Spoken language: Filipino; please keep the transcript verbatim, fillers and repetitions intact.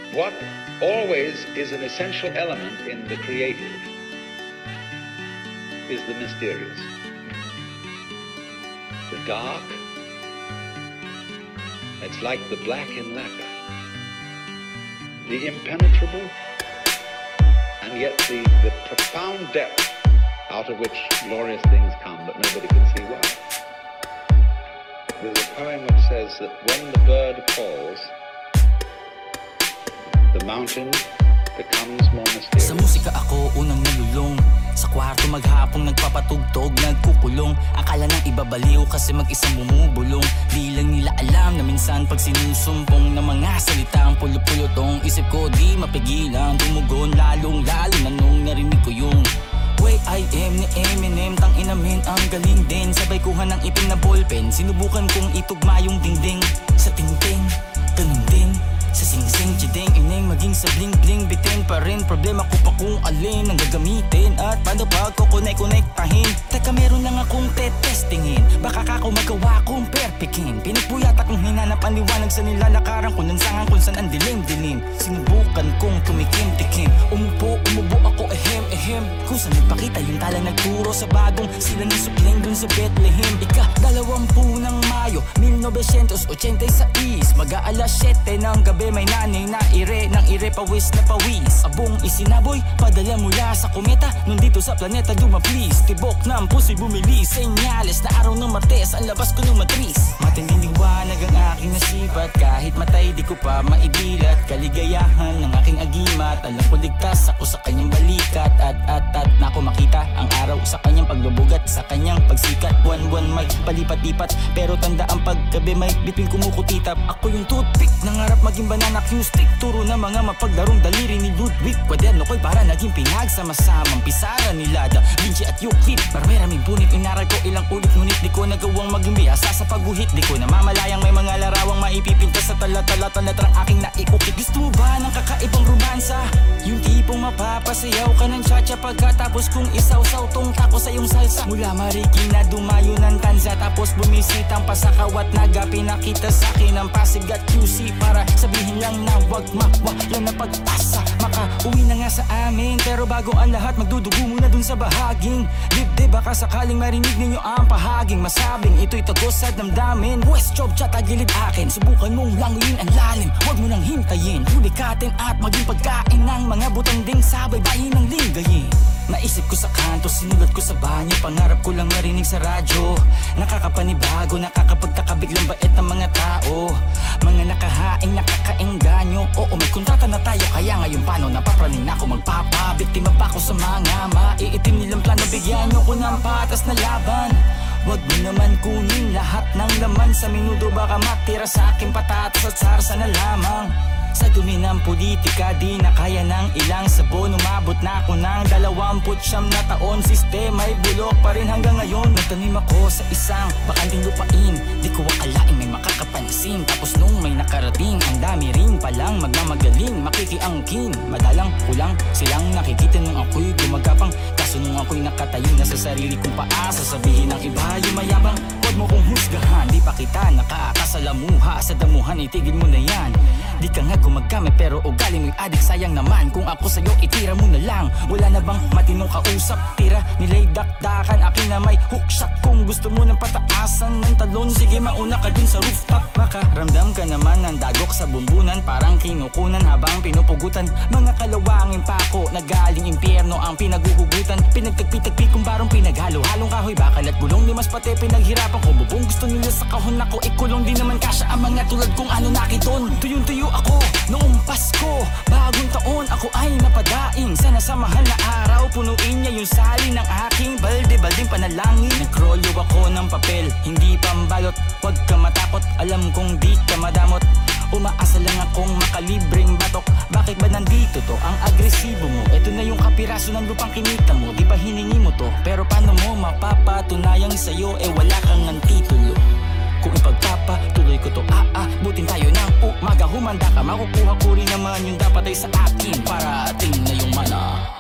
what always is an essential element in the creative is the mysterious. The dark, it's like the black in lacquer. The impenetrable, and yet the, the profound depth out of which glorious things come, but nobody can see why. There's a poem which says that when the bird falls, the mountain becomes more mysterious. Sa musika ako unang nalulong. Sa kwarto maghapong nagpapatugtog, nagkukulong. Akala nang ibabaliw kasi mag-isang bumubulong. Di lang nila alam na minsan pag sinusumpong na mga salita ang pulot-pulotong. Isip ko di mapigilan, dumugon lalong lalo na nung narinig ko yung Way I am ni Eminem, tang inamin ang galing din. Sabay kuha ng ipin na ballpen, sinubukan kong itugma yung dingding. Sa tingting, ganun din. Sa sing-sing, chideng, ineng, maging sa bling-bling, bitin pa rin. Problema ko pa kung alin ang gagamitin at paano pa ko connect-connectahin. Teka, meron lang akong tetestingin, baka kako magawa kong perfectin. Pinagpuyat akong hinanap ang liwanag sa nilalakaran ko, lansangan kung saan ang dilim-dilim. Sinubukan kong tumikim-tikim, umupo, umubo ako, ehem-ehem. Kung saan nagpakita yung tala nagturo sa bagong sila ni Supling dun sa Bethlehem. Ika, dalawampu ng Mayo, mil novesyentos ochenta y sais, mag-aalas siyete ng gabi, may nanay na ire, ng ire pawis na pawis. Abong isinaboy, padala mula sa kometa, nung dito sa planeta dumaplis. Tibok ng puso'y bumili, senyales na araw ng Martes, ang labas ko ng matris. Matinding liwanag ang aking nasipat, kahit matay di ko pa maibilat. Kaligayahan ng aking agimat, alam ko ligtas ako sa kanyang balikat. At at at na ako makita ang araw sa kanyang pagbabugat, sa kanyang pagsikat. Buwan-buwan may palipat-lipat, pero tanda ang paggabi may bituin kumukutitap. Ako yung toothpick, nangarap maging banana cue stick. Turo na mga mapaglarong daliri ni Ludwig. Kwaderno ko'y para naging pinagsama-samang pisara ni Lada, Vinci at Euclid. Marami-raming punit, inaral ko ilang ulit, ngunit di ko nagawang maging biyasa sa pagguhit. Di ko namamalayang may mga larawang maipipinta sa tala-tala-tala letrang aking naikukit. Gusto mo ba ng kakaibang romansa? Yung tipong mapapasayaw ka ng cha-cha pagkatapos kung isaw-saw tong tako sa iyong salsa. Mula Marikina na dumayo ng Tanza, tapos bumisitang Pasakaw at Naga. Pinakita sa akin ang Pasig at Q C para sabihin lang na wag mawala na pagpasa. Makauwi na nga sa amin, pero bago ang lahat magdudugo muna dun sa bahaging dibdib. Baka sakaling marinig ninyo ang pahaging masabing ito'y tagos sa damdamin. West job chat agilid akin, subukan mong languyin ang lalim. Huwag mo nang hintayin, hulikatin at maging pagkain ng mga butanding sabay bayin ng linggayin. Naisip ko sa kanto, sinulat ko sa banyo, pangarap ko lang marinig sa radyo. Nakakapanibago, nakakapagkakabiglang bait ng mga tao, mga nakahaing, nakakaengganyo. Oo, may kontrata na tayo, kaya ngayon paano napapraning na ako magpapabiktima pa ako sa mga maiitim nilang plano. Bigyan nyo ko ng patas na laban. Huwag mo naman kunin lahat ng laman sa minudo, baka matira sa aking patatas at sarsa na lamang. Sa dumi ng politika, di na kaya ng ilang sabon. Umabot na ako ng dalawamput siyam na taon. Sistema'y bulok pa rin hanggang ngayon. Nagtanim ako sa isang bakanting lupain, di ko akalaing may makakapansin. Tapos nung may nakarating, ang dami rin palang magmamagaling, makikiangkin. Madalang kulang silang nakikita nung ako'y gumagapang. Kaso nung ako'y nakatayo na sa sarili kong paa, sasabihin ng iba yung mayabang. Huwag mo kong husgahan, di pa kita nakakasalamuha. Sa damuhan, itigil mo na yan. Di ka nga gumagamit pero ugali mo'y adik, sayang naman. Kung ako sa'yo, itira mo na lang. Wala na bang matinong kausap? Tira nila'y dakdakan, akin na may hookshot. Kung gusto mo ng pataasan ng talon, sige mauna ka dun sa rooftop. Makaramdam ka naman ng dagok sa bumbunan, parang kinukunan habang pinupugutan. Mga kalawangin pa ako na galing impyerno ang pinaguhugutan. Pinagtagpi-tagpi kung barong pinaghalo-halong kahoy, bakal at gulong. Limas pati pinaghirapan ko, bubong gusto nila sa kahon ako ikulong. Di naman kasya ang mga tulad kong ano nakiton. Tuyong-tuyo ako noong Pasko, bagong taon ako ay napadaing. Sana sa mahal na araw, punuin niya yung sali ng aking balde-balding panalangin. Nagrolyo ako ng papel, hindi pambalot. Huwag ka matakot, alam kong di ka madamot. Umaasa lang akong makalibreng batok. Bakit ba nandito to? Ang agresibo mo. Ito na yung kapiraso ng lupang kinita mo. Di ba hiningi mo to? Pero paano mo mapapatunayang sa'yo eh wala kang ng titulo? Kung ipagpapatuloy ko to, ah ah, butin tayo ng umaga. Humanda ka, makukuha ko rin naman yung dapat ay sa akin. Parating na yung mana.